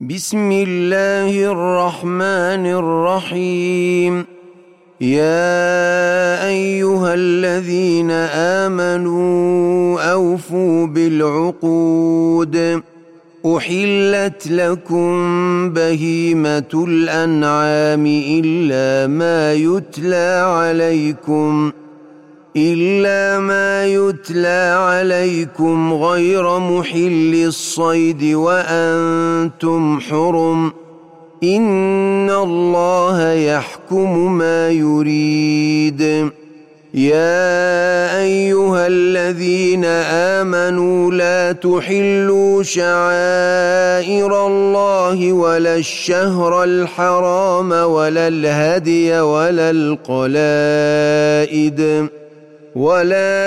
بسم الله الرحمن الرحيم. يا أيها الذين آمنوا أوفوا بالعقود. أحلت لكم بهيمة الأنعام إلا ما يتلى عليكم غير محل الصيد وأنتم حرم. إن الله يحكم ما يريد. يا أيها الذين آمنوا لا تحلوا شعائر الله ولا الشهر الحرام ولا الهدي ولا القلائد ولا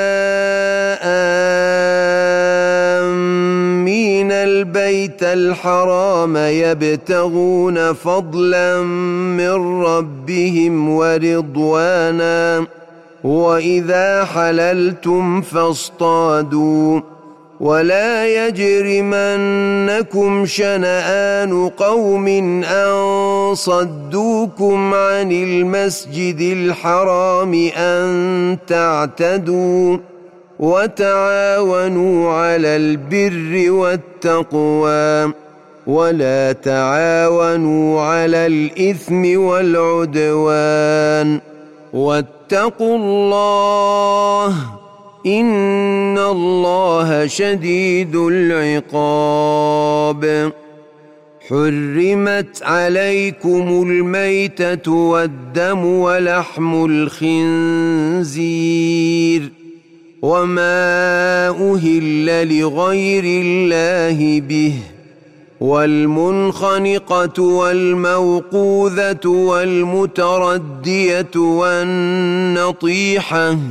آمين البيت الحرام يبتغون فضلا من ربهم ورضوانا. وإذا حللتم فاصطادوا. ولا يجرمنكم شنآن قوم أن صدوكم عن المسجد الحرام أن تعتدوا. وتعاونوا على البر والتقوى ولا تعاونوا على الإثم والعدوان. واتقوا الله إن الله شديد العقاب. حرمت عليكم الميتة والدم ولحم الخنزير وما أهل لغير الله به والمنخنقة والموقوذة والمتردية والنطيحة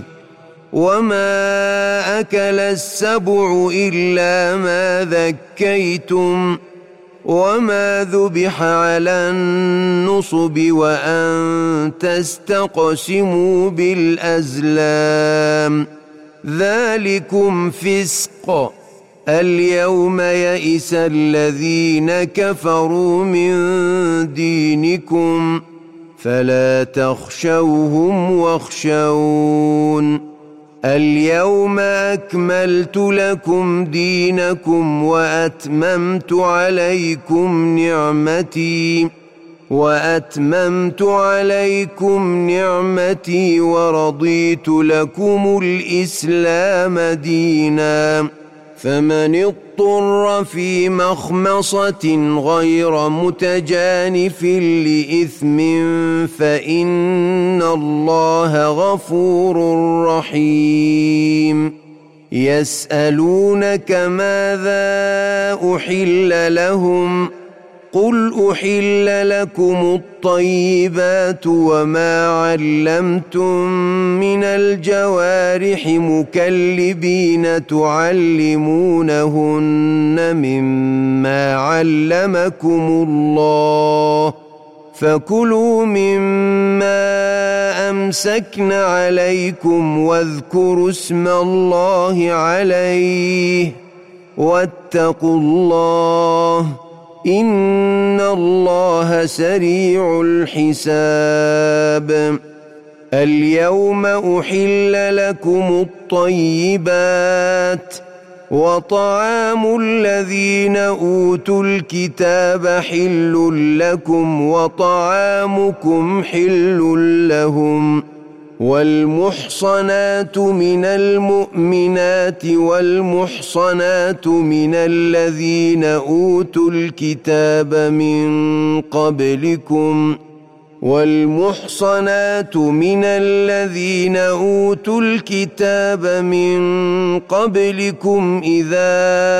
وما أكل السبع إلا ما ذكيتم وما ذبح على النصب وأن تستقسموا بالأزلام ذلكم فسق. اليوم يئس الذين كفروا من دينكم فلا تخشوهم واخشون. اليوم أكملت لكم دينكم وأتممت عليكم نعمتي ورضيت لكم الإسلام دينا. فمن اضطر في مخمصة غير متجانف لإثم فإن الله غفور رحيم. يسألونك ماذا أحل لهم قل أحل لكم الطيبات وما علمتم من الجوارح مكلبين تعلمونهن مما علمكم الله فكلوا مما أمسكن عليكم واذكروا اسم الله عليه واتقوا الله إن الله سريع الحساب. اليوم أحل لكم الطيبات وطعام الذين أوتوا الكتاب حل لكم وطعامكم حل لهم. والمحصنات من المؤمنات والمحصنات من الذين أوتوا الكتاب من قبلكم إذا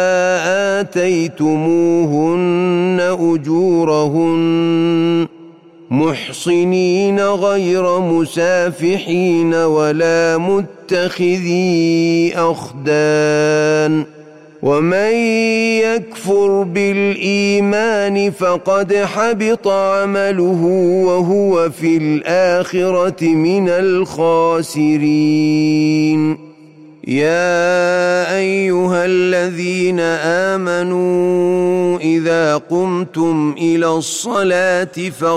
آتيتموهن أجورهن محصنين غير مسافحين ولا متخذي أخدان. ومن يكفر بالإيمان فقد حبط عمله وهو في الآخرة من الخاسرين. يا أيها الذين آمنوا إذا قمتم إلى الصلاة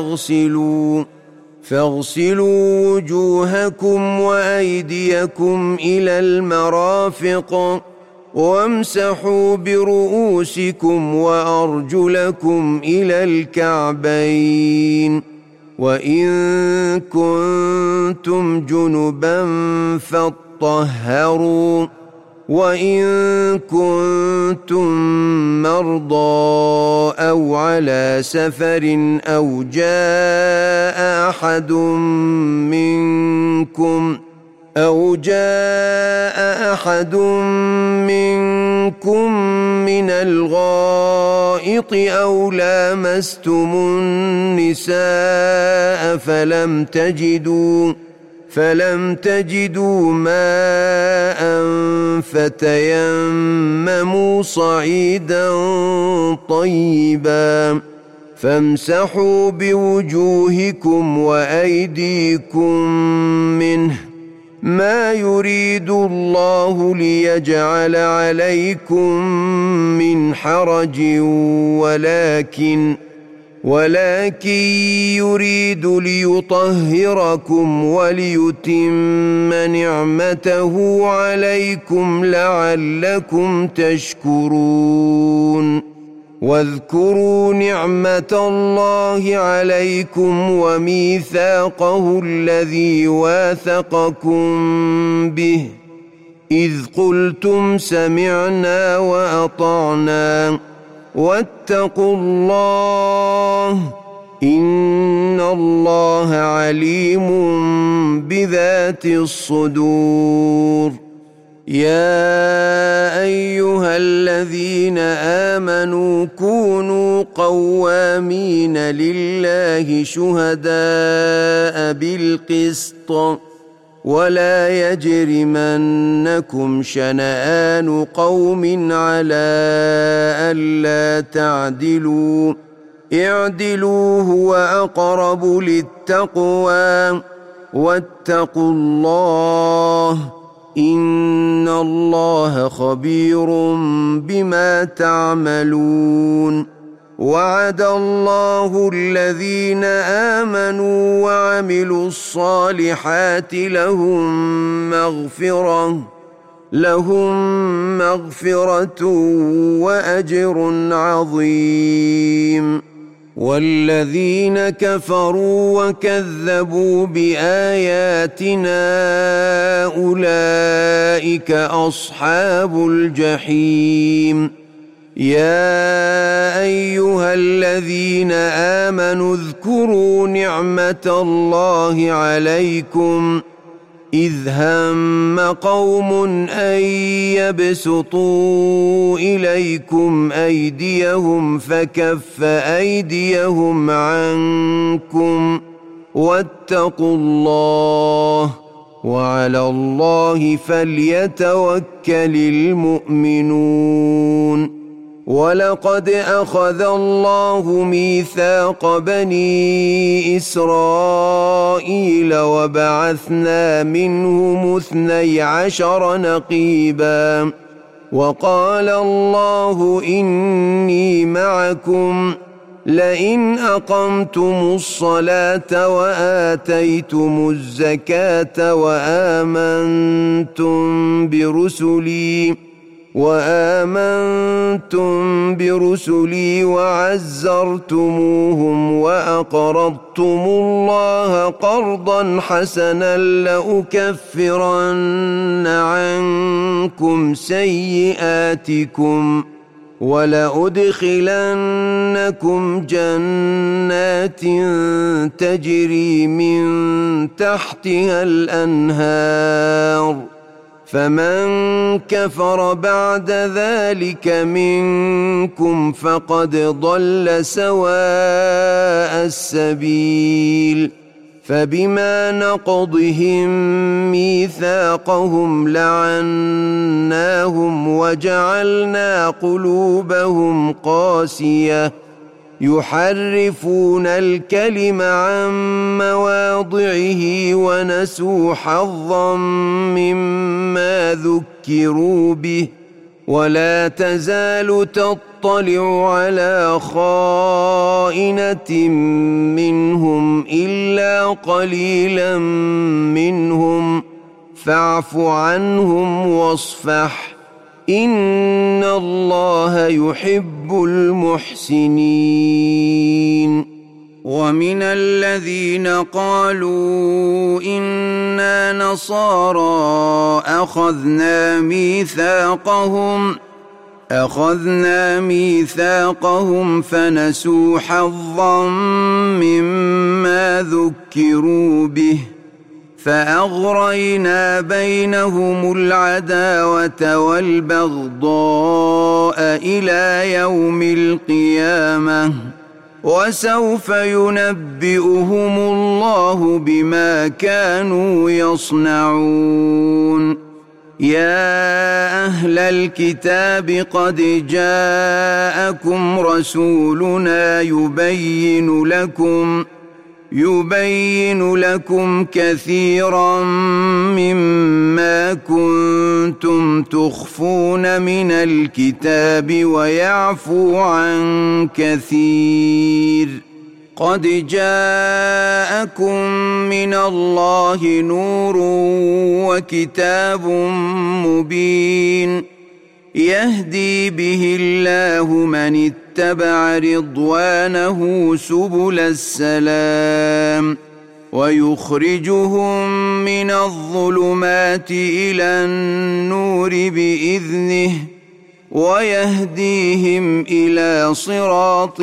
فاغسلوا وجوهكم وأيديكم إلى المرافق وامسحوا برؤوسكم وأرجلكم إلى الكعبين وإن كنتم جنبا فاطهروا وإن كنتم مرضى أو على سفر أو جاء أحد منكم من الغائط أو لامستم النساء فلم تجدوا ماء فتيمموا صعيدا طيبا فامسحوا بوجوهكم وأيديكم منه ما يريد الله ليجعل عليكم من حرج ولكن يريد ليطهركم وليتم نعمته عليكم لعلكم تشكرون واذكروا نعمة الله عليكم وميثاقه الذي واثقكم به إذ قلتم سمعنا وأطعنا واتقوا الله إن الله عليم بذات الصدور يا أيها الذين آمنوا كونوا قوامين لله شهداء بالقسط ولا يجرمنكم شنآن قوم على ألا تعدلوا اعدلوا هو أقرب للتقوى واتقوا الله إن الله خبير بما تعملون وعد الله الذين آمنوا وعملوا الصالحات لهم مغفرة وأجر عظيم والذين كفروا وكذبوا بآياتنا أولئك أصحاب الجحيم يا أيها الذين آمنوا اذكروا نعمة الله عليكم إذ هم قوم أن يبسطوا إليكم أيديهم فكف أيديهم عنكم واتقوا الله وعلى الله فليتوكل المؤمنون ولقد أخذ الله ميثاق بني إسرائيل وبعثنا منهم 12 نقيبا وقال الله إني معكم لئن أقمتم الصلاة وآتيتم الزكاة وآمنتم برسلي وعزرتموهم وأقرضتم الله قرضا حسنا لأكفرن عنكم سيئاتكم ولأدخلنكم جنات تجري من تحتها الأنهار فمن كفر بعد ذلك منكم فقد ضل سواء السبيل فبما نقضهم ميثاقهم لعناهم وجعلنا قلوبهم قاسية يحرفون الكلم عن مواضعه ونسوا حظا مما ذكروا به ولا تزال تطلع على خائنة منهم إلا قليلا منهم فاعف عنهم واصفح إن الله يحب المحسنين. ومن الذين قالوا إنا نصارى أخذنا ميثاقهم فنسوا حظا مما ذكروا به فأغرينا بينهم العداوة والبغضاء إلى يوم القيامة وسوف ينبئهم الله بما كانوا يصنعون. يا أهل الكتاب قد جاءكم رسولنا يبين لكم كثيرا مما كنتم تخفون من الكتاب ويعفو عن كثير. قد جاءكم من الله نور وكتاب مبين يهدي به الله من اتبع رضوانه سبل السلام ويخرجهم من الظلمات إلى النور بإذنه ويهديهم إلى صراط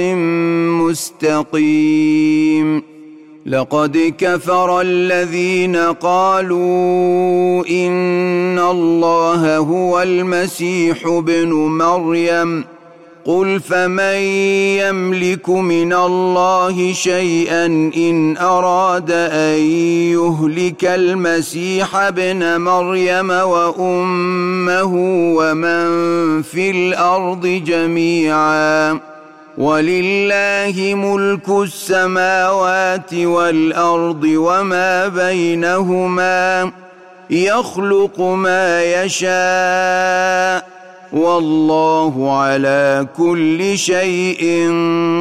مستقيم. لقد كفر الذين قالوا إن الله هو المسيح ابن مريم قل فمن يملك من الله شيئا إن أراد أن يهلك المسيح ابن مريم وأمه ومن في الأرض جميعا ولله ملك السماوات والأرض وما بينهما يخلق ما يشاء والله على كل شيء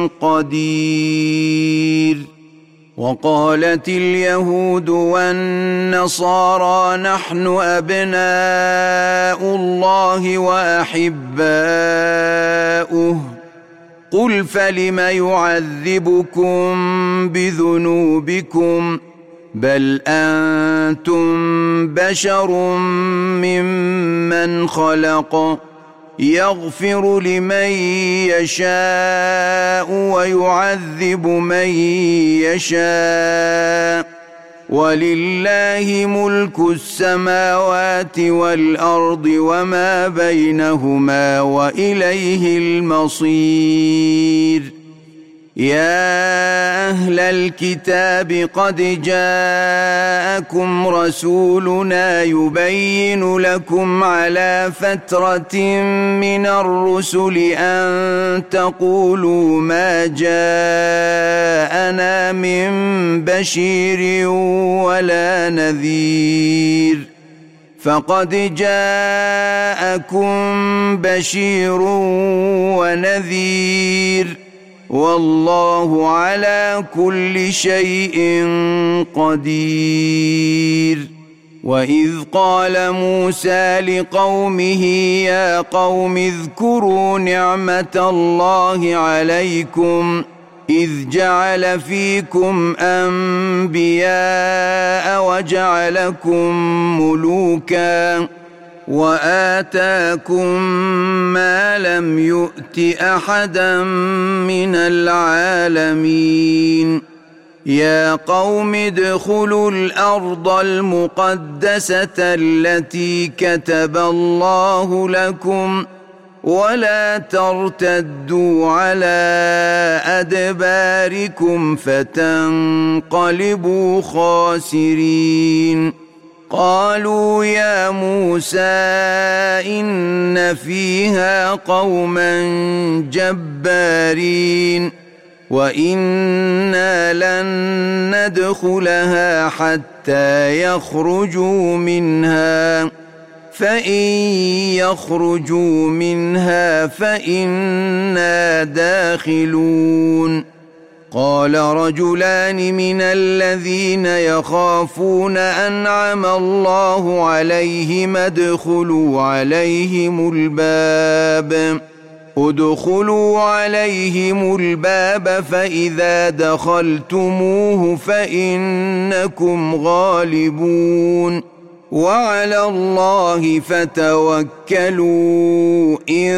قدير. وقالت اليهود والنصارى نحن أبناء الله وأحباؤه قل فلم يعذبكم بذنوبكم بل أنتم بشر ممن خلق يغفر لمن يشاء ويعذب من يشاء ولله ملك السماوات والأرض وما بينهما وإليه المصير. يا أهل الكتاب قد جاءكم رسولنا يبين لكم على فترة من الرسل أن تقولوا ما جاءنا من بشير ولا نذير فقد جاءكم بشير ونذير والله على كل شيء قدير. وإذ قال موسى لقومه يا قوم اذكروا نعمة الله عليكم إذ جعل فيكم أنبياء وجعلكم ملوكا وآتاكم ما لم يؤت أحدا من العالمين. يا قوم ادخلوا الأرض المقدسة التي كتب الله لكم ولا ترتدوا على أدباركم فتنقلبوا خاسرين. قالوا يا موسى إن فيها قوما جبارين وإنا لن ندخلها حتى يخرجوا منها فإن يخرجوا منها فإنا داخلون قال رجلان من الذين يخافون أنعم الله عليهم ادخلوا عليهم الباب فإذا دخلتموه فإنكم غالبون وعلى الله فتوكلوا إن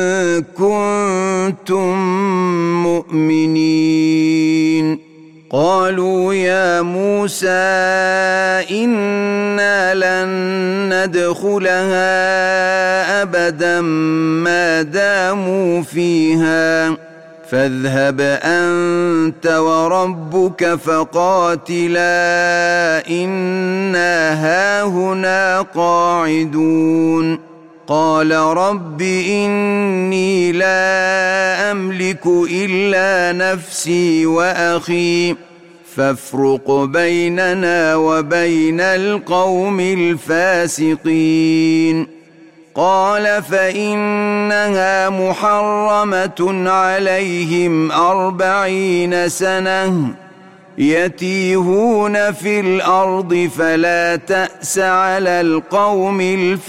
كنتم مؤمنين قالوا يا موسى إنا لن ندخلها أبدا ما داموا فيها فاذهب أنت وربك فقاتلا إنا هاهنا قاعدون قال رب إني لا أملك إلا نفسي وأخي فافرق بيننا وبين القوم الفاسقين قال فإنها محرمة عليهم 40 سنة يتيهون في الأرض فلا تأس على القوم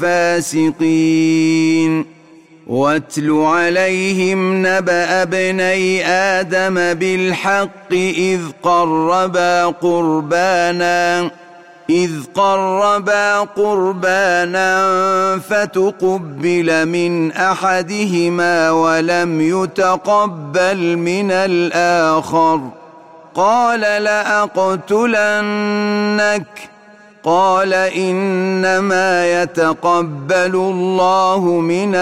الفاسقين واتل عليهم نبأ ابني آدم بالحق إذ قربا قربانا فتقبل من أحدهما ولم يتقبل من الآخر قال لأقتلنك قال إنما يتقبل الله من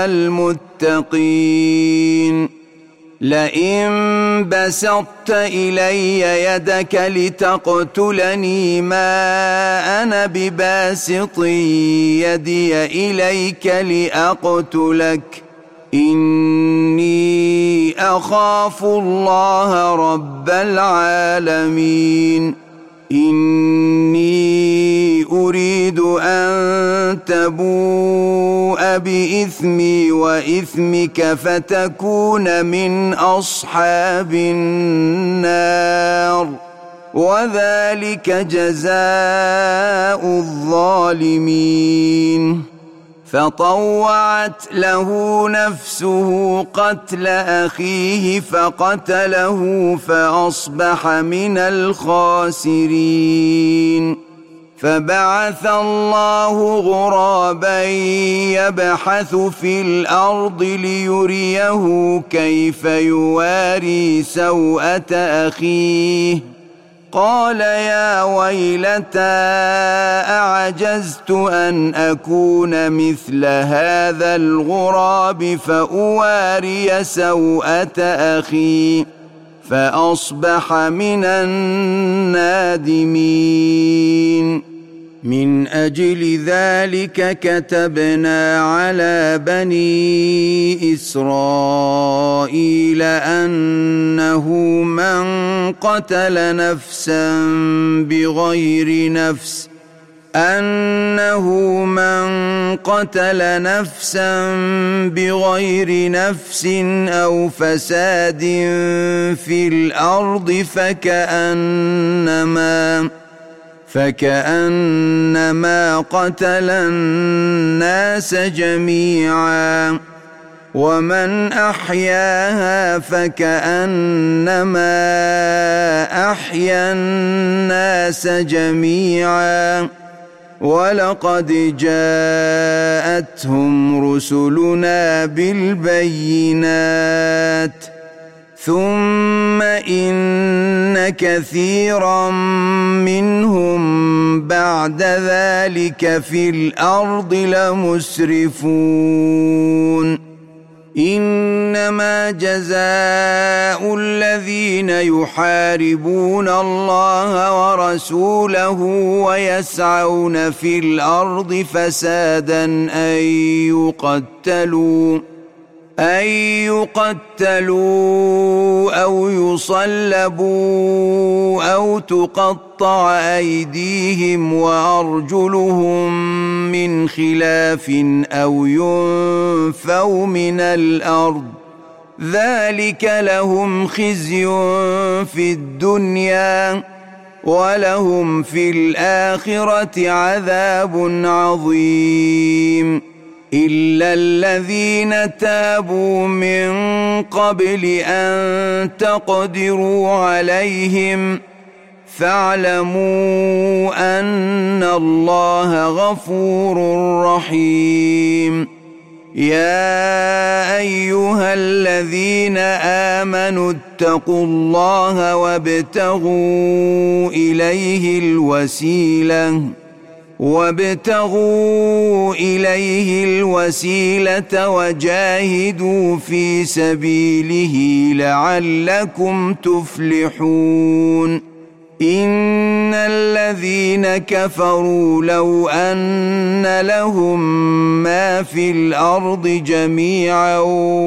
المتقين لئن بسطت إلي يدك لتقتلني ما أنا بباسط يدي إليك لأقتلك إني أخاف الله رب العالمين إني أريد أن تبوء بإثمي وإثمك فتكون من أصحاب النار وذلك جزاء الظالمين فطوعت له نفسه قتل أخيه فقتله فأصبح من الخاسرين فبعث الله غرابا يبحث في الأرض ليريه كيف يواري سوءة أخيه قال يا ويلتى أعجزت أن أكون مثل هذا الغراب فأواري سوءة أخي فأصبح من النادمين من أجل ذلك كتبنا على بني إسرائيل أنه من قتل نفسا بغير نفس أو فساد في الأرض فكأنما قتل الناس جميعا ومن أحياها فكأنما أحيا الناس جميعا ولقد جاءتهم رسلنا بالبينات ثم إن كثيرا منهم بعد ذلك في الأرض لمسرفون إنما جزاء الذين يحاربون الله ورسوله ويسعون في الأرض فسادا أن يقتلوا أو يصلبوا أو تقطع أيديهم وأرجلهم من خلاف أو ينفوا من الأرض ذلك لهم خزي في الدنيا ولهم في الآخرة عذاب عظيم إلا الذين تابوا من قبل أن تقدروا عليهم فاعلموا أن الله غفور رحيم يا أيها الذين آمنوا اتقوا الله وابتغوا إليه الوسيلة وجاهدوا في سبيله لعلكم تفلحون إن الذين كفروا لو أن لهم ما في الأرض جميعا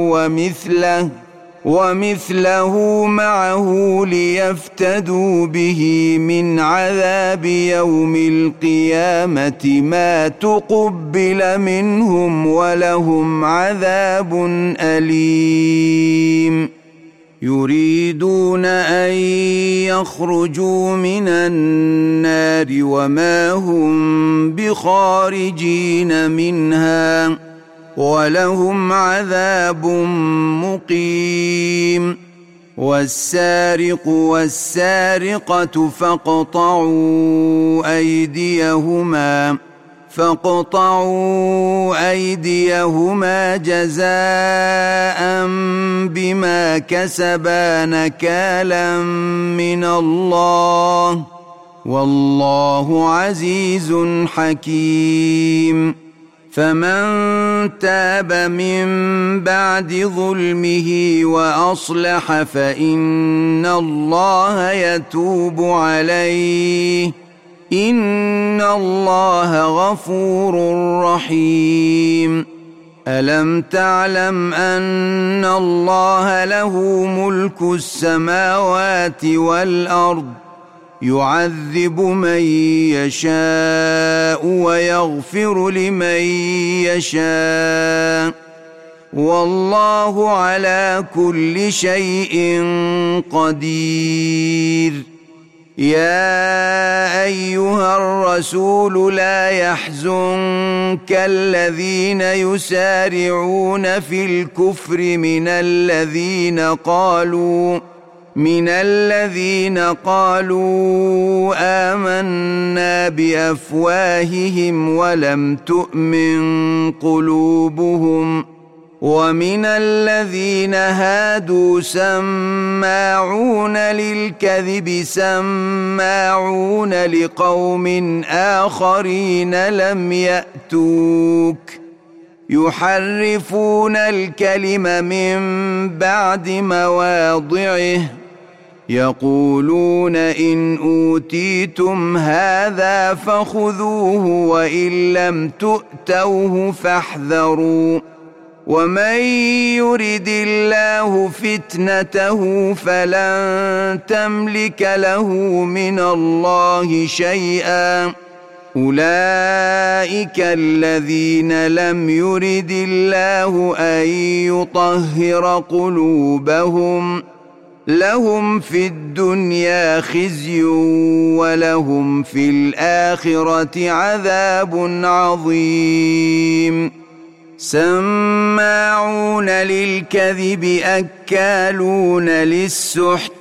ومثله معه ليفتدوا به من عذاب يوم القيامة ما تقبل منهم ولهم عذاب أليم يريدون أن يخرجوا من النار وما هم بخارجين منها ولهم عذاب مقيم والسارق والسارقة فاقطعوا أيديهما جزاء بما كسبا نكالا من الله والله عزيز حكيم فمن تاب من بعد ظلمه وأصلح فإن الله يتوب عليه إن الله غفور رحيم ألم تعلم أن الله له ملك السماوات والأرض يعذب من يشاء ويغفر لمن يشاء والله على كل شيء قدير يا أيها الرسول لا يحزنك الذين يسارعون في الكفر من الذين قالوا آمنا بأفواههم ولم تؤمن قلوبهم ومن الذين هادوا سماعون للكذب سماعون لقوم آخرين لم يأتوك يحرفون الكلم من بعد مواضعه يقولون إن أوتيتم هذا فخذوه وإن لم تؤتوه فاحذروا ومن يرد الله فتنته فلن تملك له من الله شيئا أولئك الذين لم يرد الله أن يطهر قلوبهم لهم في الدنيا خزي ولهم في الآخرة عذاب عظيم سماعون للكذب أكالون للسحت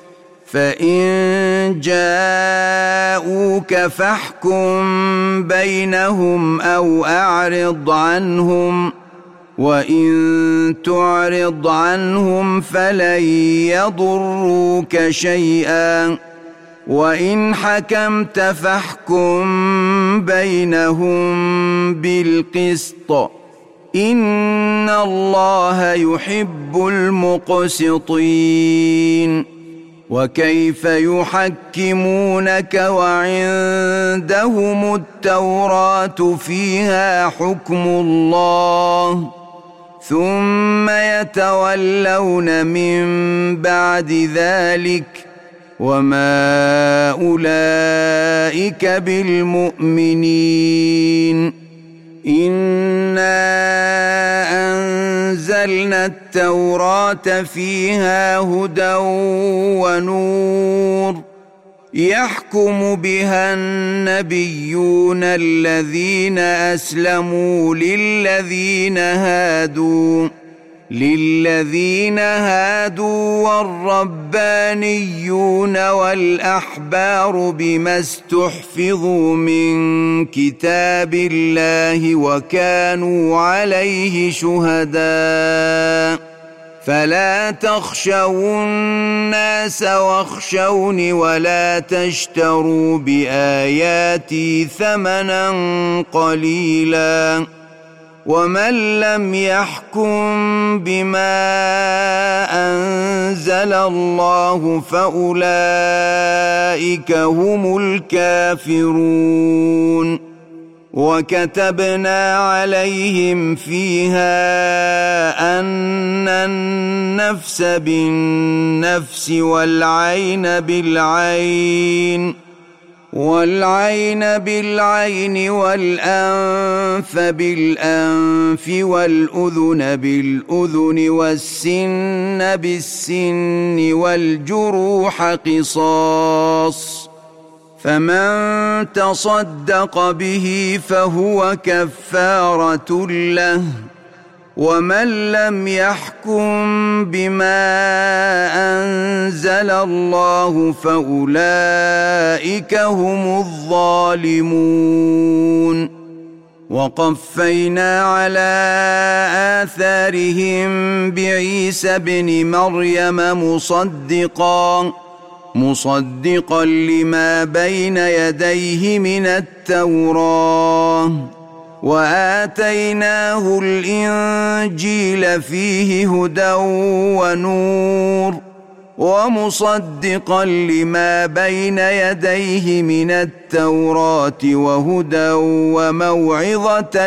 فإن جاءوك فاحكم بينهم أو أعرض عنهم وإن تعرض عنهم فلن يضروك شيئا وإن حكمت فاحكم بينهم بالقسط إن الله يحب المقسطين وكيف يحكمونك وعندهم التوراة فيها حكم الله ثم يتولون من بعد ذلك وما أولئك بالمؤمنين. إنا أنزلنا التوراة فيها هدى ونور يحكم بها النبيون الذين أسلموا للذين هادوا والربانيون والأحبار بما استحفظوا من كتاب الله وكانوا عليه شهداء. فلا تخشوا الناس واخشوني ولا تشتروا بآياتي ثمنا قليلا. ومن لم يحكم بما أنزل الله فأولئك هم الكافرون. وكتبنا عليهم فيها أن النفس بالنفس والعين بالعين والأنف بالأنف والأذن بالأذن والسن بالسن والجروح قصاص. فمن تصدق به فهو كفارة له. ومن لم يحكم بما أنزل الله فأولئك هم الظالمون. وقفينا على آثارهم بعيسى ابن مريم مصدقا لما بين يديه من التوراة وآتيناه الإنجيل فيه هدى ونور ومصدقا لما بين يديه من التوراة وهدى وموعظة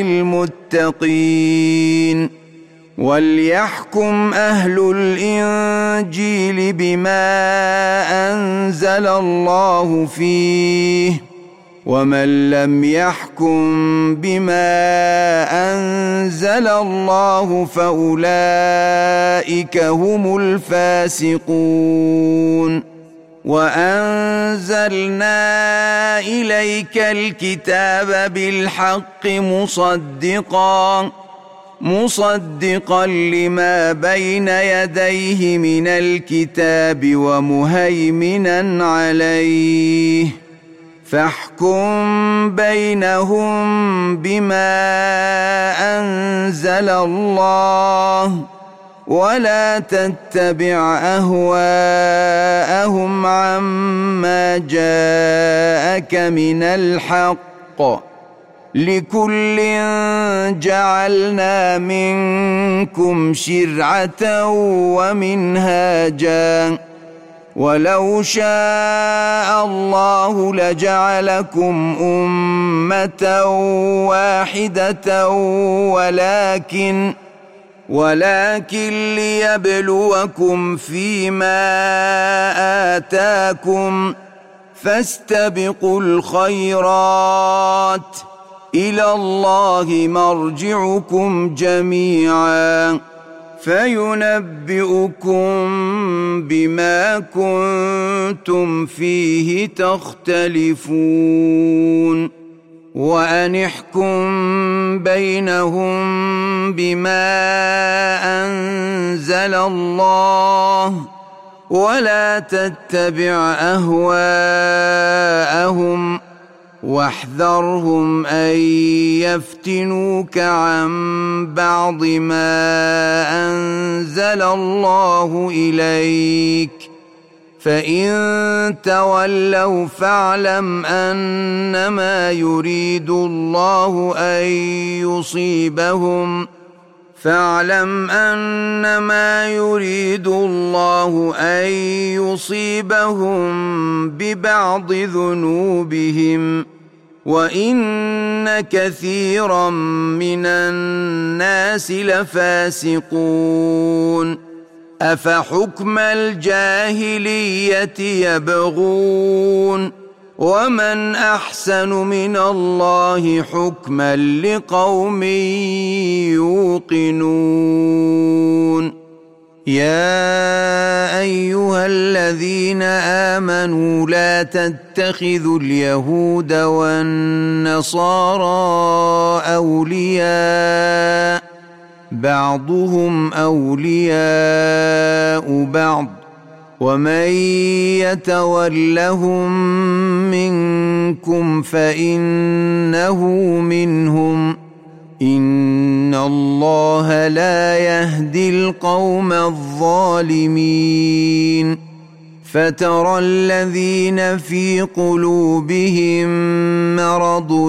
للمتقين. وليحكم أهل الإنجيل بما أنزل الله فيه ومن لم يحكم بما أنزل الله فأولئك هم الفاسقون. وأنزلنا إليك الكتاب بالحق مصدقا لما بين يديه من الكتاب ومهيمنا عليه. فاحكم بينهم بما أنزل الله ولا تتبع أهواءهم عما جاءك من الحق. لكل جعلنا منكم شرعة ومنهاجا ولو شاء الله لجعلكم أمة واحدة ولكن ليبلوكم فيما آتاكم فاستبقوا الخيرات إلى الله مرجعكم جميعا فينبئكم بما كنتم فيه تختلفون. وأن احكم بينهم بما أنزل الله ولا تتبع أهواءهم واحذرهم أن يفتنوك عن بعض ما أنزل الله إليك فإن تولوا فاعلم أنما يريد الله أن يصيبهم ببعض ذنوبهم وإن كثيرا من الناس لفاسقون أفحكم الجاهلية يبغون ومن أحسن من الله حكما لقوم يوقنون يا أيها الذين آمنوا لا تتخذوا اليهود والنصارى أولياء بعضهم أولياء بعض ومن يتولهم منكم فإنه منهم إن الله لا يهدي القوم الظالمين فترى الذين في قلوبهم مرض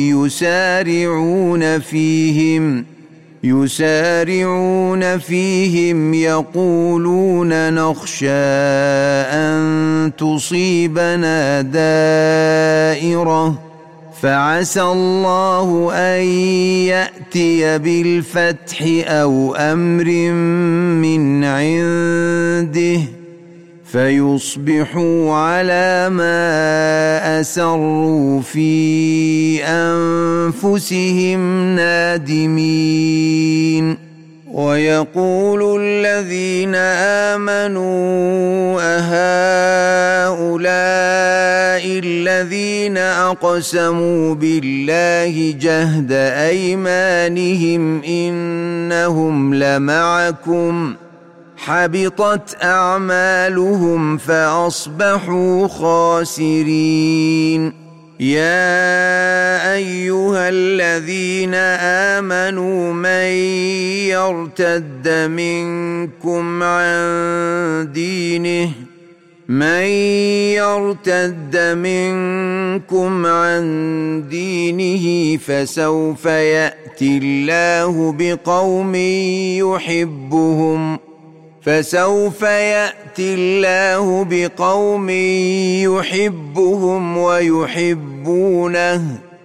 يسارعون فيهم يقولون نخشى أن تصيبنا دائرة فعسى الله أن يأتي بالفتح أو أمر من عنده فيصبحوا على ما أسروا في أنفسهم نادمين ويقول الذين آمنوا أهؤلاء الذين أقسموا بالله جهد أيمانهم إنهم لمعكم حبطت أعمالهم فأصبحوا خاسرين يا أيها الذين آمنوا من يرتد منكم عن دينه فسوف يأتي الله بقوم يحبهم ويحبونه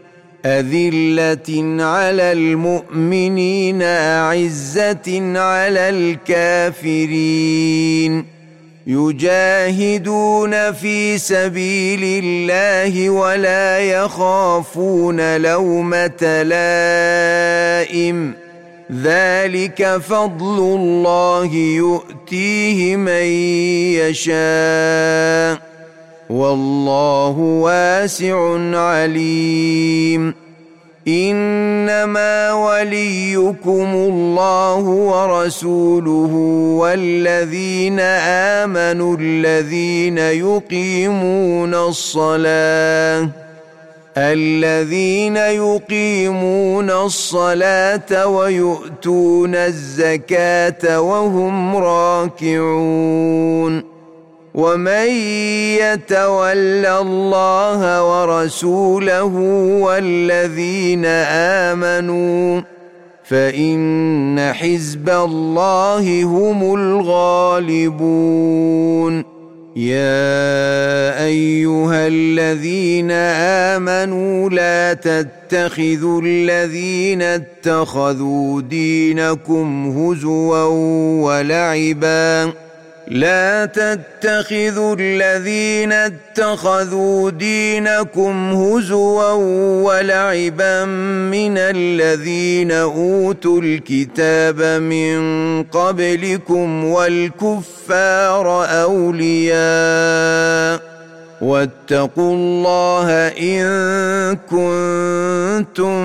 أذلة على المؤمنين أعزة على الكافرين يجاهدون في سبيل الله ولا يخافون لومة لائم ذلك فضل الله يؤتيه من يشاء والله واسع عليم إنما وليكم الله ورسوله والذين آمنوا الذين يقيمون الصلاة ويؤتون الزكاة وهم راكعون ومن يتول الله ورسوله والذين آمنوا فإن حزب الله هم الغالبون يا أيها الذين آمنوا لا تتخذوا الذين اتخذوا دينكم هزوا ولعبا من الذين أوتوا الكتاب من قبلكم والكفار أولياء واتقوا الله إن كنتم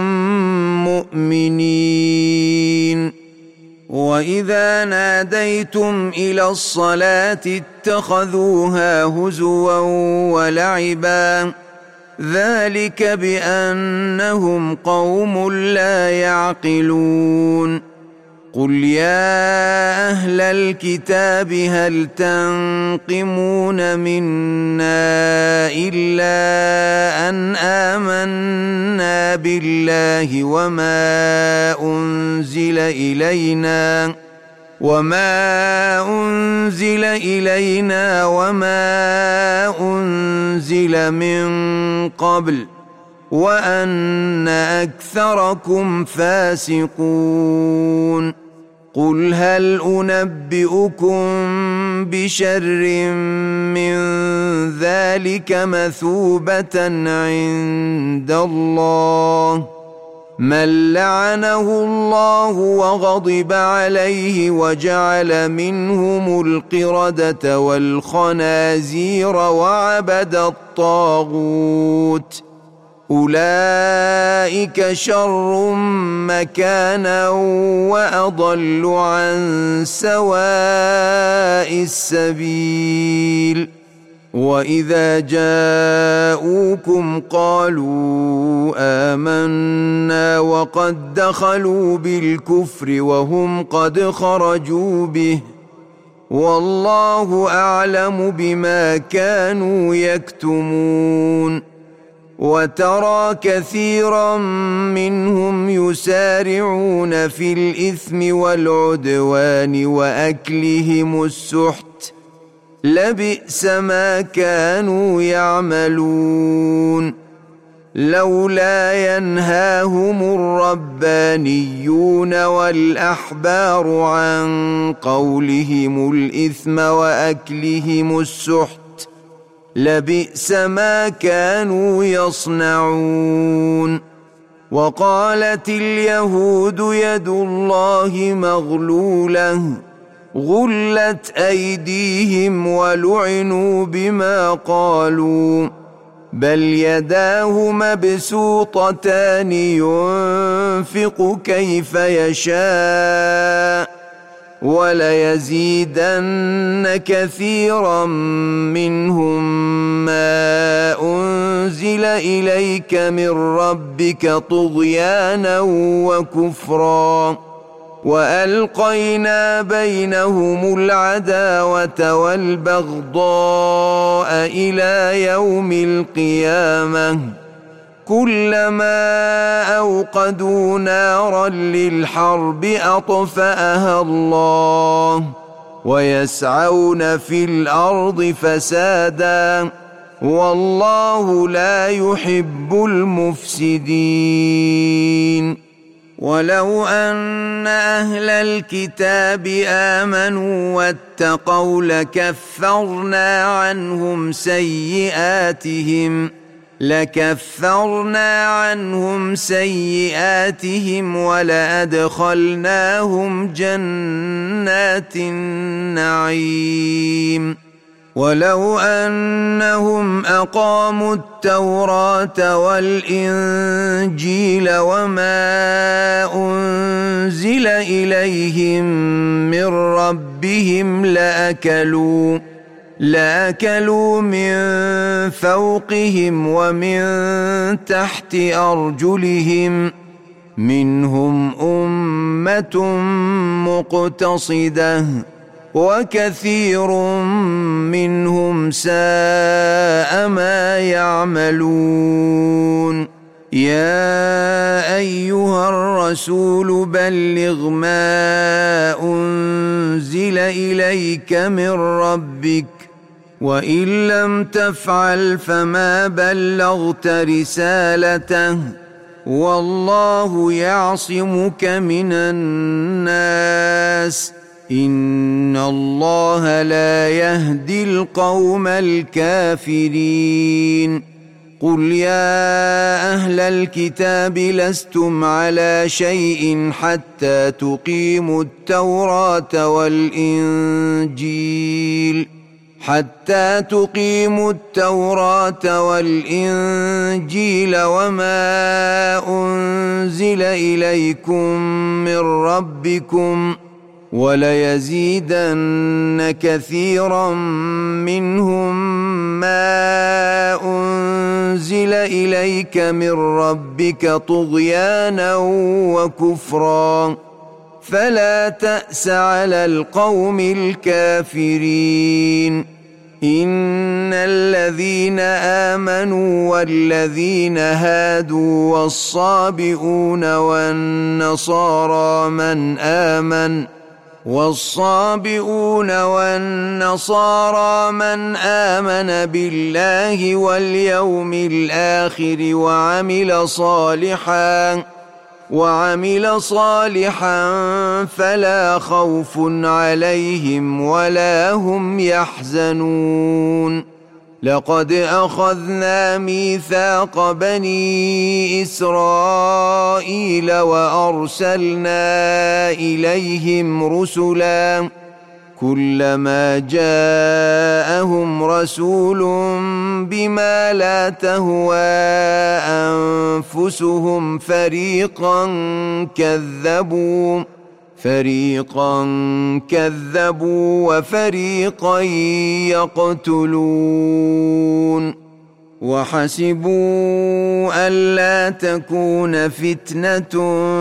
مؤمنين وإذا ناديتم إلى الصلاة اتخذوها هزوا ولعبا ذلك بأنهم قوم لا يعقلون قل يا أهل الكتاب هل تنقمون منا إلا أن آمنا بالله وما أنزل إلينا وما أنزل من قبل وأن أكثركم فاسقون قل هل أنبئكم بشر من ذلك مثوبة عند الله من لعنه الله وغضب عليه وجعل منهم القردة والخنازير وعبد الطاغوت أولئك شر مكانا وأضل عن سواء السبيل وإذا جاءوكم قالوا آمنا وقد دخلوا بالكفر وهم قد خرجوا به والله أعلم بما كانوا يكتمون وترى كثيرا منهم يسارعون في الإثم والعدوان وأكلهم السحت لبئس ما كانوا يعملون لولا ينهاهم الربانيون والأحبار عن قولهم الإثم وأكلهم السحت لبئس ما كانوا يصنعون وقالت اليهود يد الله مغلولة غلت أيديهم ولعنوا بما قالوا بل يداه مبسوطتان ينفق كيف يشاء وليزيدن كثيرا منهم ما أنزل إليك من ربك طغيانا وكفرا وألقينا بينهم العداوة والبغضاء إلى يوم القيامة كلما أوقدوا نارا للحرب أطفأها الله ويسعون في الأرض فسادا والله لا يحب المفسدين ولو أن أهل الكتاب آمنوا واتقوا لكفرنا عنهم سيئاتهم ولأدخلناهم جنات النعيم ولو أنهم أقاموا التوراة والإنجيل وما أنزل إليهم من ربهم لأكلوا من فوقهم ومن تحت أرجلهم منهم أمة مقتصدة وكثير منهم ساء ما يعملون يا أيها الرسول بلغ ما أنزل إليك من ربك وإن لم تفعل فما بلغت رسالته والله يعصمك من الناس إن الله لا يهدي القوم الكافرين قل يا أهل الكتاب لستم على شيء حتى تقيموا التوراة والإنجيل وما أنزل إليكم من ربكم وليزيدن كثيرا منهم ما أنزل إليك من ربك طغيانا وكفرا فلا تأس على القوم الكافرين إن الذين آمنوا والذين هادوا والصابئون والنصارى والصابئون والنصارى من آمن بالله واليوم الآخر وعمل صالحا فلا خوف عليهم ولا هم يحزنون. لقد أخذنا ميثاق بني إسرائيل وأرسلنا إليهم رسلا كلما جاءهم رسول بما لا تهوى أنفسهم فريقا كذبوا وفريقا يقتلون. وحسبوا ألا تكون فتنة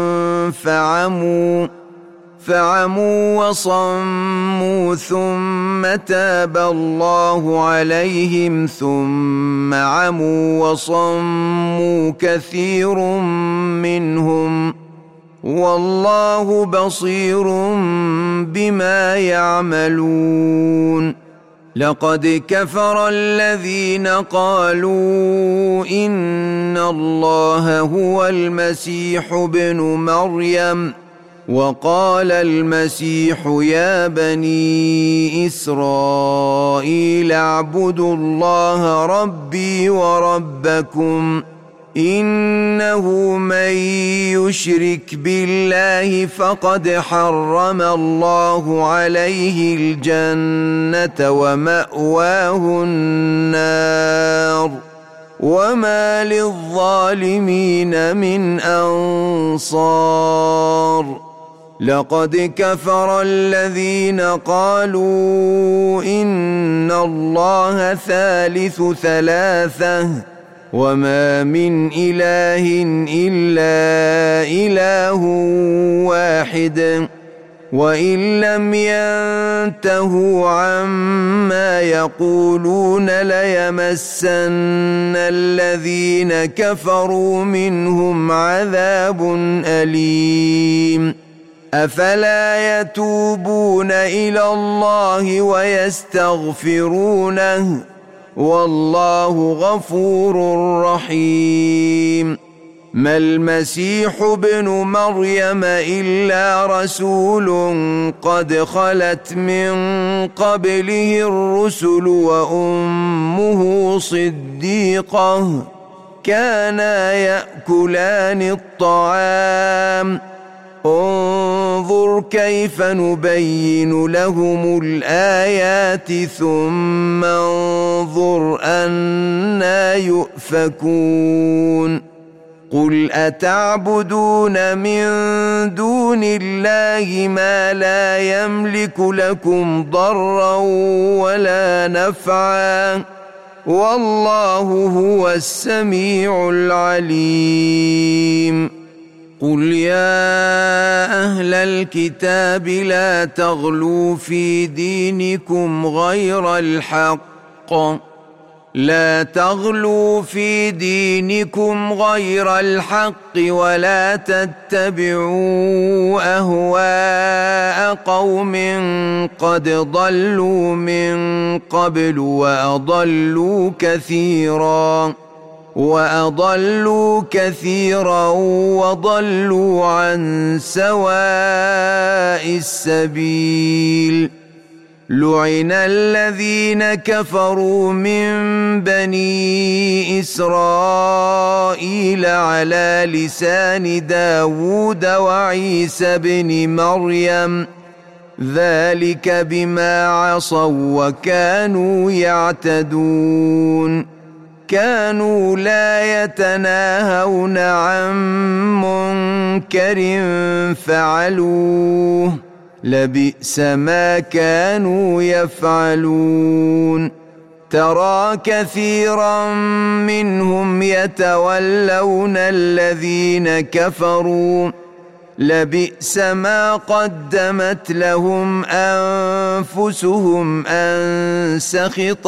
فعموا وصموا ثم تاب الله عليهم ثم عموا وصموا كثير منهم والله بصير بما يعملون. لقد كفر الذين قالوا إن الله هو المسيح ابن مريم وقال المسيح يا بني إسرائيل اعبدوا الله ربي وربكم إنه من يشرك بالله فقد حرم الله عليه الجنة ومأواه النار وما للظالمين من أنصار. لقد كفر الذين قالوا إن الله ثالث ثلاثة وما من إله إلا إله واحد وإن لم ينتهوا عما يقولون ليمسن الذين كفروا منهم عذاب أليم. أفلا يتوبون إلى الله ويستغفرونه والله غفور رحيم. ما المسيح ابن مريم إلا رسول قد خلت من قبله الرسل وأمه صديقة كانا يأكلان الطعام انظر كيف نبين لهم الآيات ثم انظر أنى يؤفكون. قل أتعبدون من دون الله ما لا يملك لكم ضرا ولا نفعا والله هو السميع العليم. قل يا أهل الكتاب لا تغلوا في دينكم غير الحق ولا تتبعوا أهواء قوم قد ضلوا من قبل وأضلوا كثيرا وضلوا عن سواء السبيل. لعن الذين كفروا من بني إسرائيل على لسان داود وعيسى بن مريم ذلك بما عصوا وكانوا يعتدون. كانوا لا يتناهون عن منكر فعلوه لبئس ما كانوا يفعلون. ترى كثيرا منهم يتولون الذين كفروا لبئس ما قدمت لهم أنفسهم أن سخط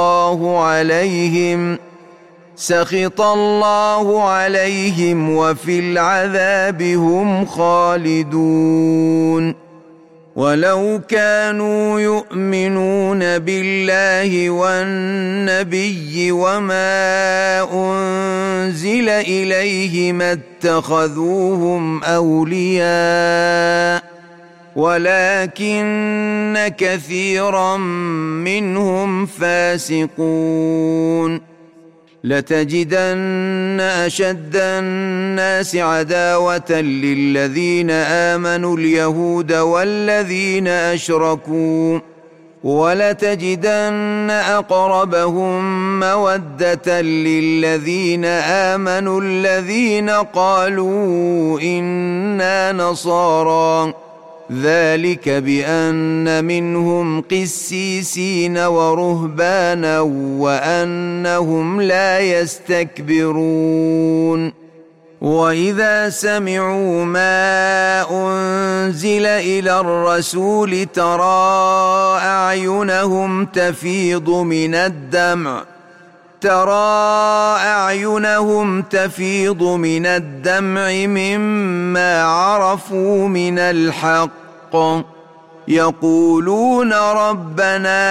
الله عليهم وفي العذاب هم خالدون. ولو كانوا يؤمنون بالله والنبي وما أنزل إليه ما اتخذوهم أولياء ولكن كثيرا منهم فاسقون. لتجدن أشد الناس عداوة للذين آمنوا اليهود والذين أشركوا ولتجدن أقربهم مودة للذين آمنوا الذين قالوا إنا نصارى ذلك بأن منهم قسيسين ورهبانا وأنهم لا يستكبرون. وإذا سمعوا ما أنزل إلى الرسول ترى أعينهم تفيض من الدمع مما عرفوا من الحق يقولون ربنا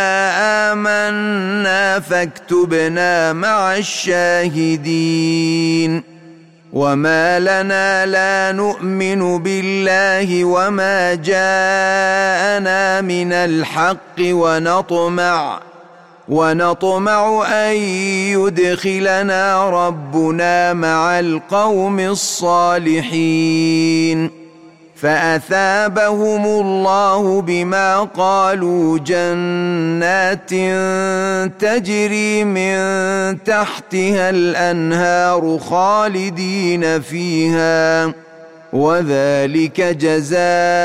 آمنا فاكتبنا مع الشاهدين. وما لنا لا نؤمن بالله وما جاءنا من الحق ونطمع أن يدخلنا ربنا مع القوم الصالحين. فأثابهم الله بما قالوا جنات تجري من تحتها الأنهار خالدين فيها وذلك جزاء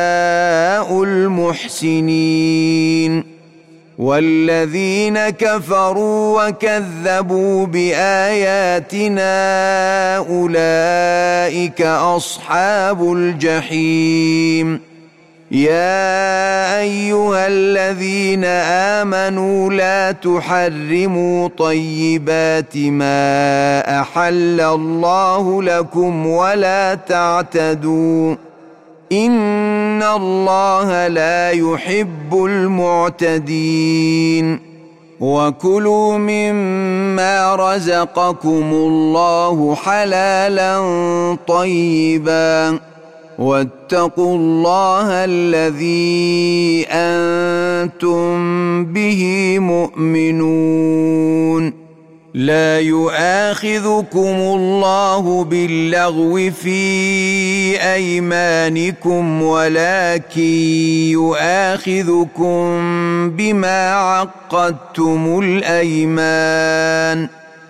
المحسنين. والذين كفروا وكذبوا بآياتنا أولئك أصحاب الجحيم. يا أيها الذين آمنوا لا تحرموا طيبات ما أحل الله لكم ولا تعتدوا إن الله لا يحب المعتدين. وكلوا مما رزقكم الله حلالا طيبا واتقوا الله الذي أنتم به مؤمنون. لا يؤاخذكم الله باللغو في أيمانكم ولكن يؤاخذكم بما عقدتم الأيمان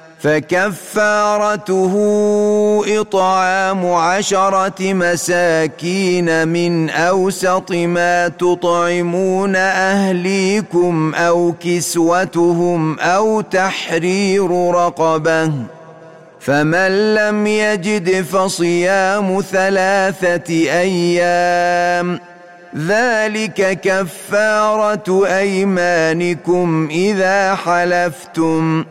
فكفارته إطعام 10 مساكين من أوسط ما تطعمون أهليكم أو كسوتهم أو تحرير رقبة فمن لم يجد فصيام 3 أيام ذلك كفارة أيمانكم إذا حلفتم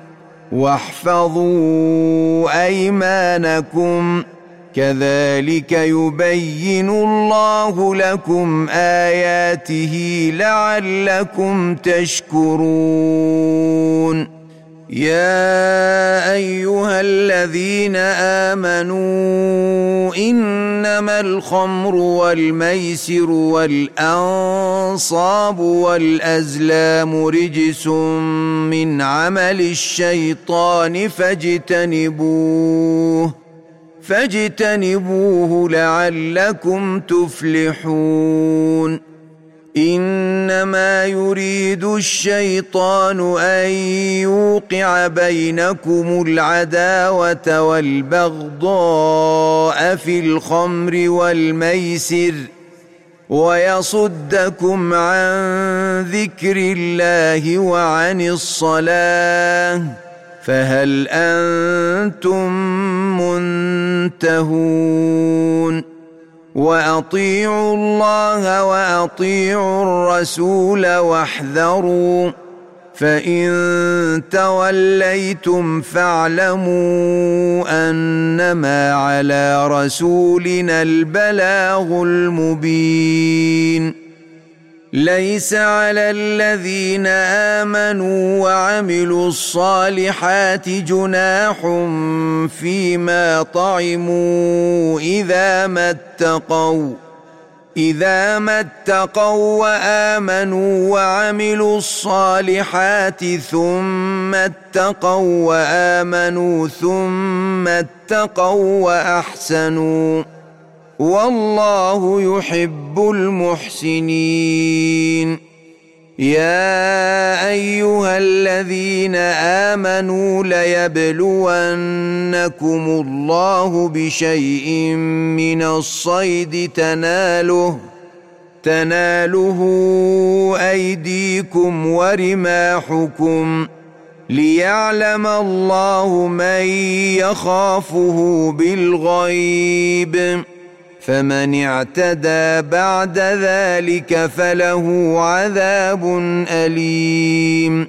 واحفظوا أيمانكم كذلك يبين الله لكم آياته لعلكم تشكرون. يا أيها الذين آمنوا إنما الخمر والميسر والأنصاب والأزلام رجس من عمل الشيطان فاجتنبوه لعلكم تفلحون. إنما يريد الشيطان أن يوقع بينكم العداوة والبغضاء في الخمر والميسر ويصدكم عن ذكر الله وعن الصلاة فهل أنتم منتهون. وأطيعوا الله وأطيعوا الرسول واحذروا فإن توليتم فاعلموا أنما على رسولنا البلاغ المبين. ليس على الذين آمنوا وعملوا الصالحات جناح فيما طعموا إذا ما اتقوا وآمنوا وعملوا الصالحات ثم اتقوا وآمنوا ثم اتقوا وأحسنوا والله يحب المحسنين. يا أيها الذين آمنوا ليبلونكم الله بشيء من الصيد تناله أيديكم ورماحكم ليعلم الله من يخافه بالغيب، فمن اعتدى بعد ذلك فله عذاب أليم.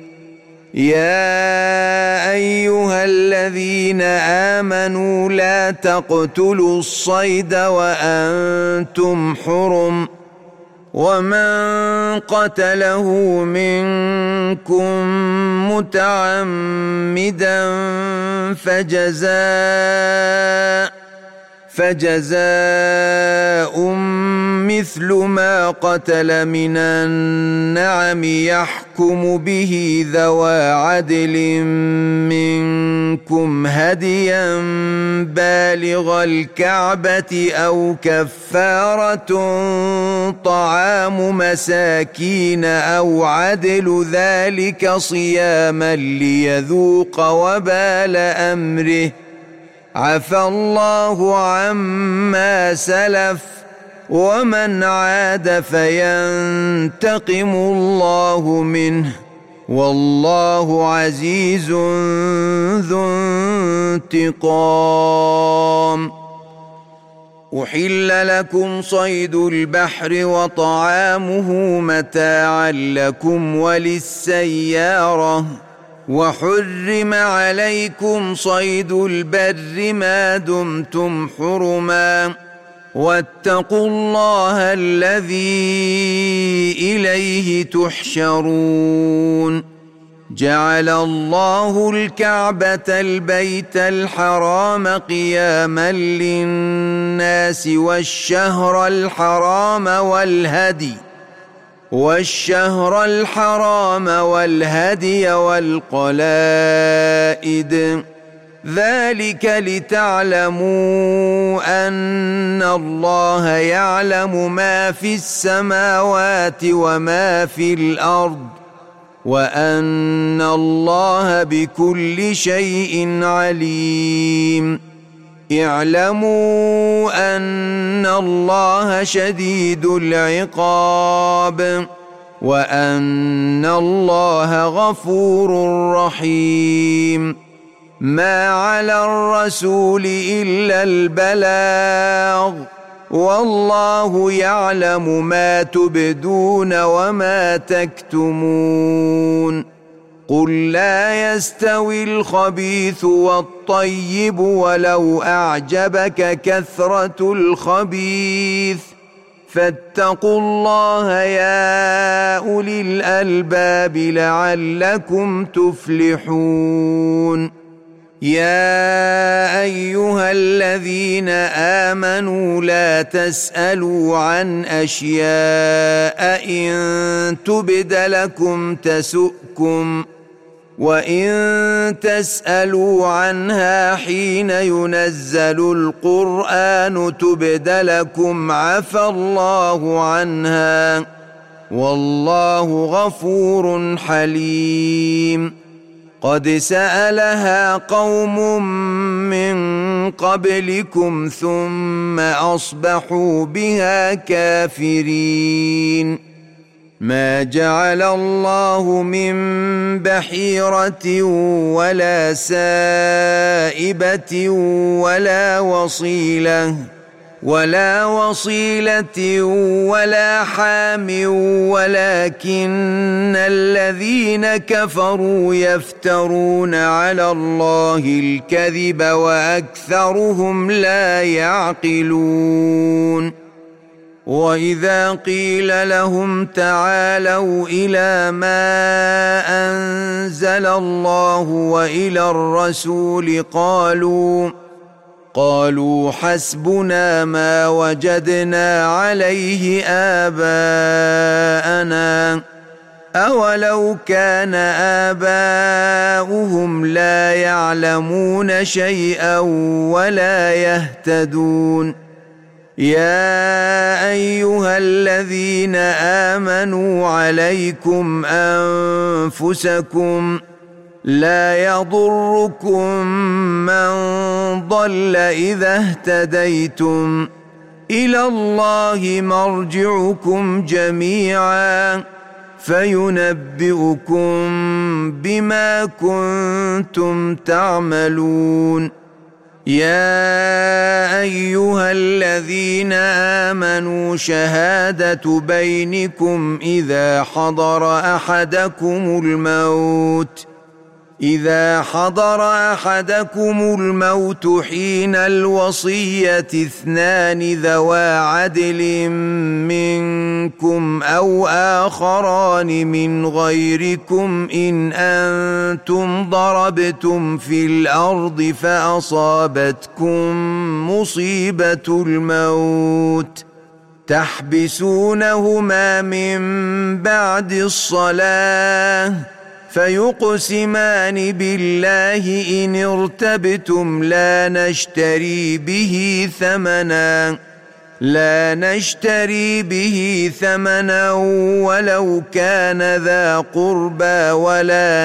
يا أيها الذين آمنوا لا تقتلوا الصيد وأنتم حرم، ومن قتله منكم متعمدا فجزاء مثل ما قتل من النعم يحكم به ذوى عدل منكم هديا بالغ الكعبة أو كفارة طعام مساكين أو عدل ذلك صياما ليذوق وبال أمره، عفى الله عما سلف ومن عاد فينتقم الله منه والله عزيز ذو انتقام. أحل لكم صيد البحر وطعامه متاعا لكم وللسيارة، وحرم عليكم صيد البر ما دمتم حرما، واتقوا الله الذي إليه تحشرون. جعل الله الكعبة البيت الحرام قياما للناس والشهر الحرام والهدي والقلائد، ذلك لتعلموا أن الله يعلم ما في السماوات وما في الأرض وأن الله بكل شيء عليم. اعلموا أن الله شديد العقاب وأن الله غفور رحيم. ما على الرسول إلا البلاغ، والله يعلم ما تبدون وما تكتمون. قل لا يستوي الخبيث والطيب ولو أعجبك كثرة الخبيث، فاتقوا الله يا أولي الألباب لعلكم تفلحون. يا أيها الذين آمنوا لا تسألوا عن أشياء إن تبد لكم تسؤكم، وإن تسألوا عنها حين ينزل القرآن تبد لكم عفى الله عنها والله غفور حليم. قد سألها قوم من قبلكم ثم أصبحوا بها كافرين. ما جعل الله من بحيرة ولا سائبة ولا وصيلة ولا حام، ولكن الذين كفروا يفترون على الله الكذب وأكثرهم لا يعقلون. وإذا قيل لهم تعالوا إلى ما أنزل الله وإلى الرسول قالوا حسبنا ما وجدنا عليه آباءنا أولو كان آباؤهم لا يعلمون شيئا ولا يهتدون يا أيها الذين آمنوا عليكم أنفسكم لا يضركم من ضل إذا اهتديتم إلى الله مرجعكم جميعا فينبئكم بما كنتم تعملون يا أيها الذين آمنوا شهادة بينكم إذا حضر أحدكم الموت حين الوصية 2 ذوى عدل منكم أو آخران من غيركم إن أنتم ضربتم في الأرض فأصابتكم مصيبة الموت تحبسونهما من بعد الصلاة فيقسمان بالله إن ارتبتم لا نشتري به ثمنا ولو كان ذا قربى ولا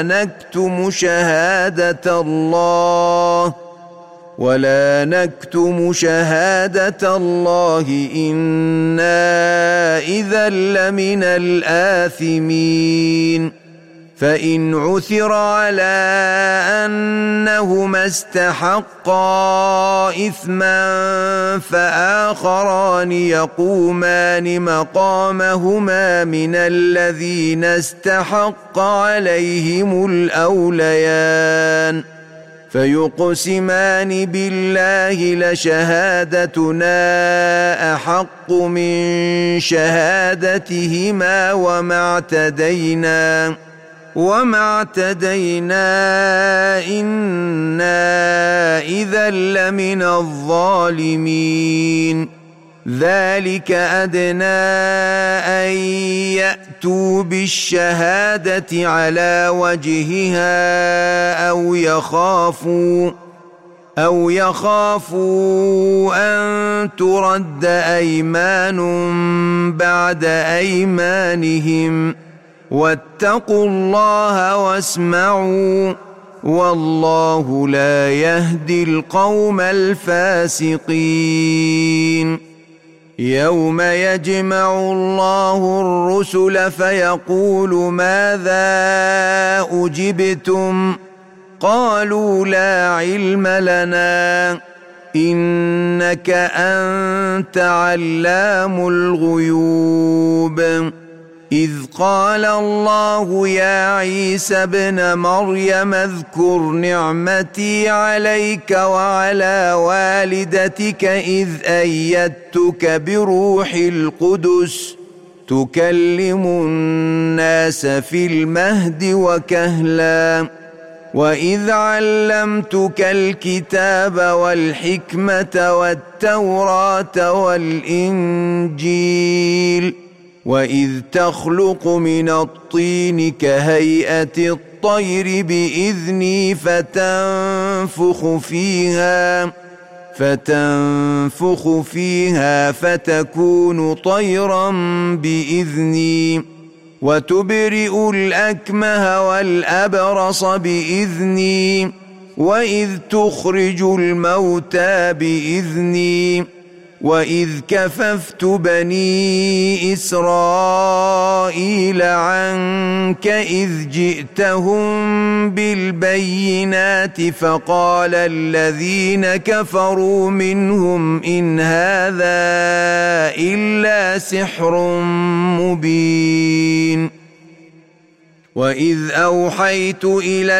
نكتم شهادة الله إنا إذا لمن الآثمين فإن عثر على أنهما استحقا إثما فآخران يقومان مقامهما من الذين استحق عليهم الأوليان فيقسمان بالله لشهادتنا أحق من شهادتهما وما اعتدينا إنا إذا لمن الظالمين ذلك أدنى أن يأتوا بالشهادة على وجهها أو يخافوا أن ترد أيمان بعد أيمانهم واتقوا الله واسمعوا والله لا يهدي القوم الفاسقين يوم يجمع الله الرسل فيقول ماذا أجبتم قالوا لا علم لنا إنك أنت علام الغيوب إذ قال الله يا عيسى ابن مريم اذكر نعمتي عليك وعلى والدتك إذ أيدتك بروح القدس تكلم الناس في المهد وكهلا وإذ علمتك الكتاب والحكمة والتوراة والإنجيل وإذ تخلق من الطين كهيئة الطير بإذني فتنفخ فيها فتكون طيرا بإذني وتبرئ الأكمه والأبرص بإذني وإذ تخرج الموتى بإذني وإذ كففت بني إسرائيل عنك إذ جئتهم بالبينات فقال الذين كفروا منهم إن هذا إلا سحر مبين وإذ أوحيت إلى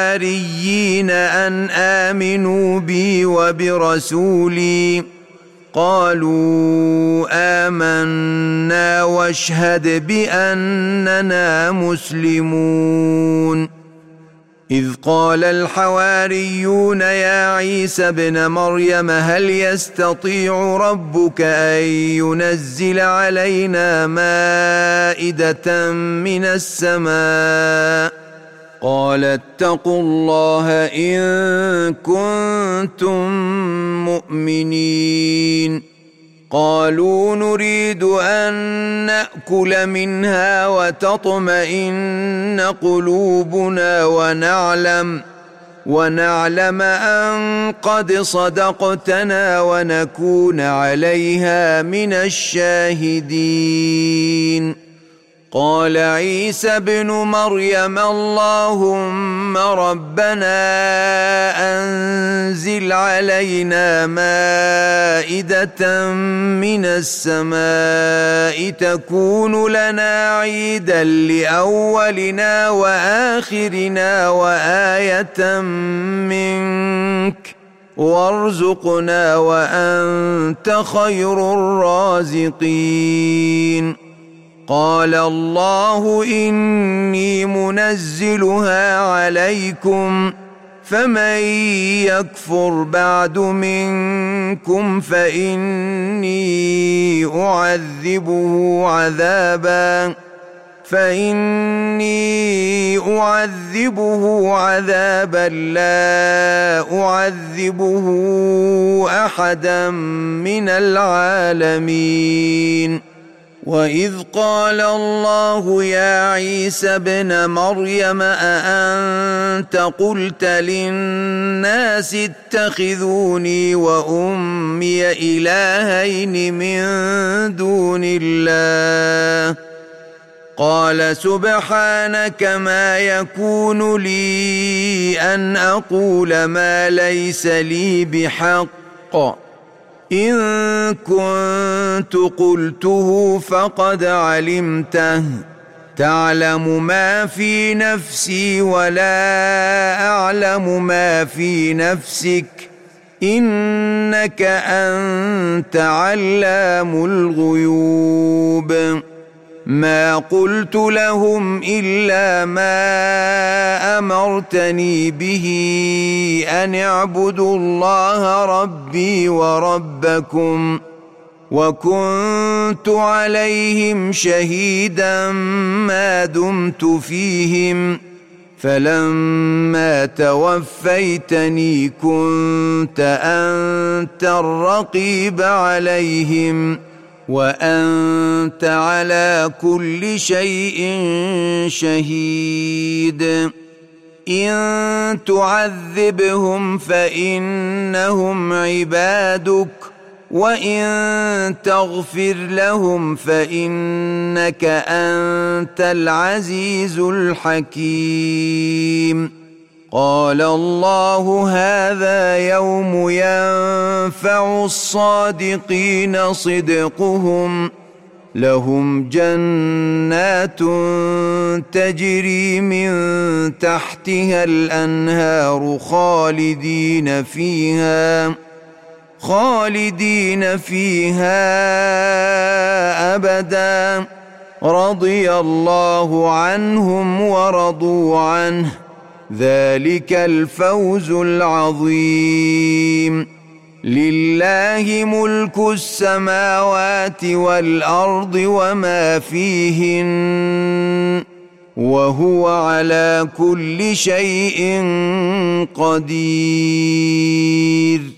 الحواريين أن آمنوا بي وبرسولي قالوا آمنا واشهد بأننا مسلمون. إذ قال الحواريون يا عيسى ابن مريم هل يستطيع ربك أن ينزل علينا مائدة من السماء؟ قال اتقوا الله إن كنتم مؤمنين. قالوا نريد أن نأكل منها وتطمئن قلوبنا ونعلم أن قد صدقتنا ونكون عليها من الشاهدين. قال عيسى ابن مريم اللهم ربنا أنزل علينا مائدة من السماء تكون لنا عيدا لأولنا وآخرنا وآية منك وارزقنا وأنت خير الرازقين. قال الله إني منزلها عليكم فمن يكفر بعد منكم فإني أعذبه عذابا لا أعذبه أحدا من العالمين. وإذ قال الله يا عيسى ابن مريم أأنت قلت للناس اتخذوني وأمي إلهين من دون الله؟ قال سبحانك ما يكون لي أن أقول ما ليس لي بحق، إن كنت قلته فقد علمته، تعلم ما في نفسي ولا أعلم ما في نفسك، إنك أنت علام الغيوب. ما قلت لهم إلا ما أمرتني به أن اعبدوا الله ربي وربكم، وكنت عليهم شهيدا ما دمت فيهم، فلما توفيتني كنت أنت الرقيب عليهم، وأنت على كل شيء شهيد. إن تعذبهم فإنهم عبادك، وإن تغفر لهم فإنك أنت العزيز الحكيم. قال الله هذا يوم ينفع الصادقين صدقهم، لهم جنات تجري من تحتها الأنهار خالدين فيها أبدا، رضي الله عنهم ورضوا عنه، ذلك الفوز العظيم. لله ملك السماوات والأرض وما فيهن، وهو على كل شيء قدير.